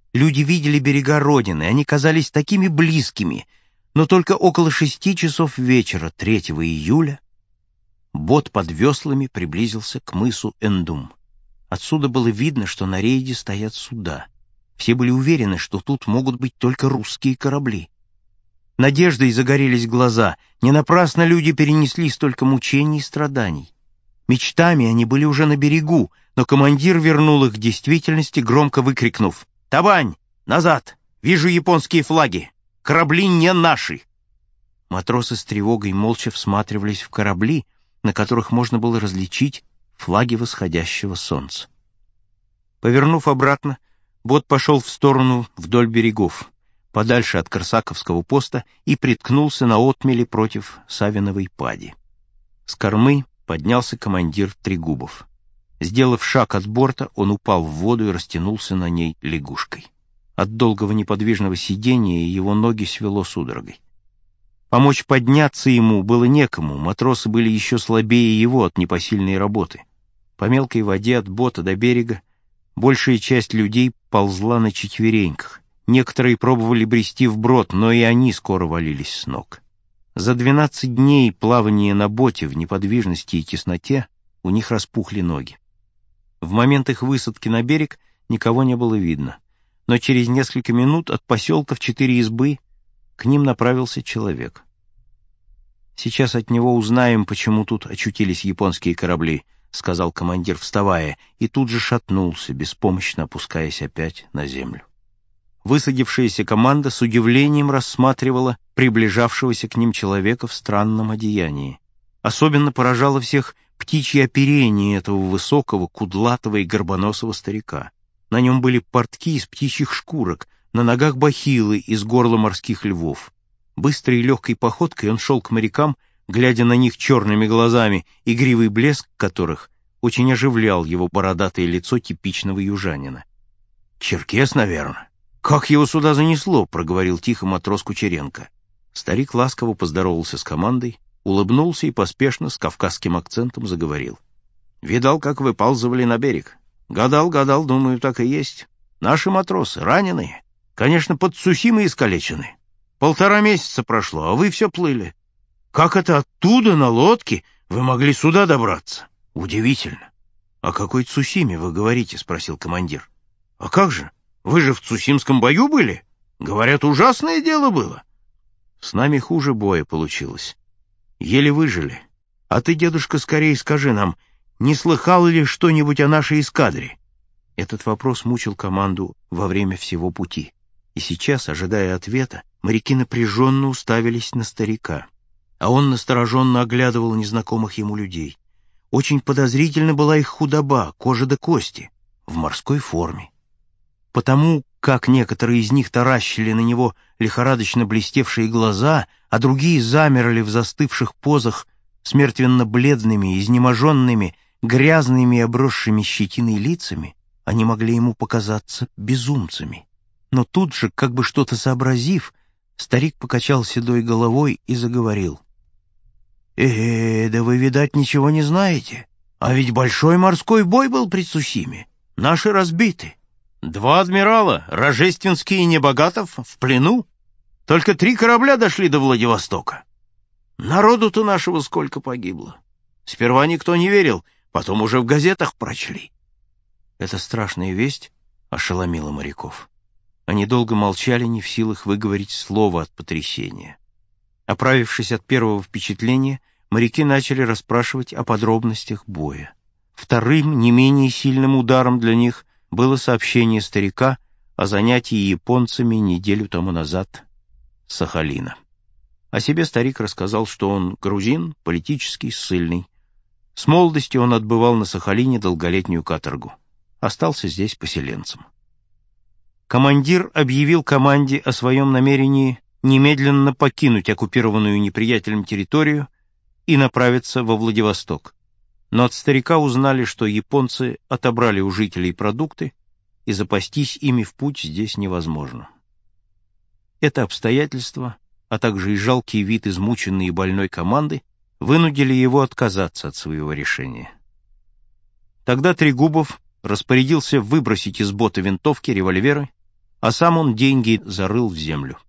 Люди видели берега Родины, они казались такими близкими, но только около 6 часов вечера 3 июля бот под веслами приблизился к мысу Эндум. Отсюда было видно, что на рейде стоят суда. Все были уверены, что тут могут быть только русские корабли. Надеждой загорелись глаза. Не напрасно люди перенесли столько мучений и страданий. Мечтами они были уже на берегу, но командир вернул их к действительности, громко выкрикнув: «Табань! Назад! Вижу японские флаги! Корабли не наши!» Матросы с тревогой молча всматривались в корабли, на которых можно было различить флаги восходящего солнца. Повернув обратно, бот пошел в сторону вдоль берегов, подальше от Корсаковского поста, и приткнулся на отмели против Савиновой пади. С кормы поднялся командир Трегубов. Сделав шаг от борта, он упал в воду и растянулся на ней лягушкой. От долгого неподвижного сидения его ноги свело судорогой. Помочь подняться ему было некому, матросы были еще слабее его от непосильной работы. По мелкой воде от бота до берега большая часть людей ползла на четвереньках. Некоторые пробовали брести вброд, но и они скоро валились с ног. За 12 дней плавания на боте в неподвижности и тесноте у них распухли ноги. В момент их высадки на берег никого не было видно, но через несколько минут от поселка в 4 избы к ним направился человек. «Сейчас от него узнаем, почему тут очутились японские корабли», — сказал командир, вставая, и тут же шатнулся, беспомощно опускаясь опять на землю. Высадившаяся команда с удивлением рассматривала приближавшегося к ним человека в странном одеянии. Особенно поражало всех птичье оперение этого высокого, кудлатого и горбоносого старика. На нем были портки из птичьих шкурок, на ногах бахилы из горла морских львов. Быстрой и легкой походкой он шел к морякам, глядя на них черными глазами, игривый блеск которых очень оживлял его бородатое лицо типичного южанина. «Черкес, наверное. Как его сюда занесло?» — проговорил тихо матрос Кучеренко. Старик ласково поздоровался с командой, улыбнулся и поспешно с кавказским акцентом заговорил. «Видал, как выползывали на берег? Гадал, думаю, так и есть. Наши матросы, раненые. Конечно, под Цусимой искалечены. 1,5 месяца прошло, а вы все плыли. Как это оттуда, на лодке, вы могли сюда добраться? Удивительно». «О какой Цусиме вы говорите?» — спросил командир. «А как же? Вы же в Цусимском бою были? Говорят, ужасное дело было». «С нами хуже боя получилось. Еле выжили. А ты, дедушка, скорее скажи нам, не слыхал ли что-нибудь о нашей эскадре?» Этот вопрос мучил команду во время всего пути. И сейчас, ожидая ответа, моряки напряженно уставились на старика. А он настороженно оглядывал незнакомых ему людей. Очень подозрительна была их худоба, кожа до кости, в морской форме. Потому как некоторые из них таращили на него лихорадочно блестевшие глаза, а другие замерли в застывших позах с мертвенно-бледными, изнеможенными, грязными и обросшими щетиной лицами, они могли ему показаться безумцами. Но тут же, как бы что-то сообразив, старик покачал седой головой и заговорил. Да вы, видать, ничего не знаете. А ведь большой морской бой был при Цусиме. Наши разбиты. 2 адмирала, Рожественский и Небогатов, в плену. Только 3 корабля дошли до Владивостока. Народу-то нашего сколько погибло. Сперва никто не верил, потом уже в газетах прочли». Эта страшная весть ошеломила моряков. Они долго молчали, не в силах выговорить слово от потрясения. Оправившись от первого впечатления, моряки начали расспрашивать о подробностях боя. Вторым, не менее сильным ударом для них было сообщение старика о занятии японцами неделю тому назад Сахалина. О себе старик рассказал, что он грузин, политический, ссыльный. С молодости он отбывал на Сахалине долголетнюю каторгу. Остался здесь поселенцем. Командир объявил команде о своем намерении немедленно покинуть оккупированную неприятелем территорию и направиться во Владивосток. Но от старика узнали, что японцы отобрали у жителей продукты, и запастись ими в путь здесь невозможно. Это обстоятельство, а также и жалкий вид измученной и больной команды, вынудили его отказаться от своего решения. Тогда Трегубов распорядился выбросить из бота винтовки, револьверы а сам он деньги зарыл в землю.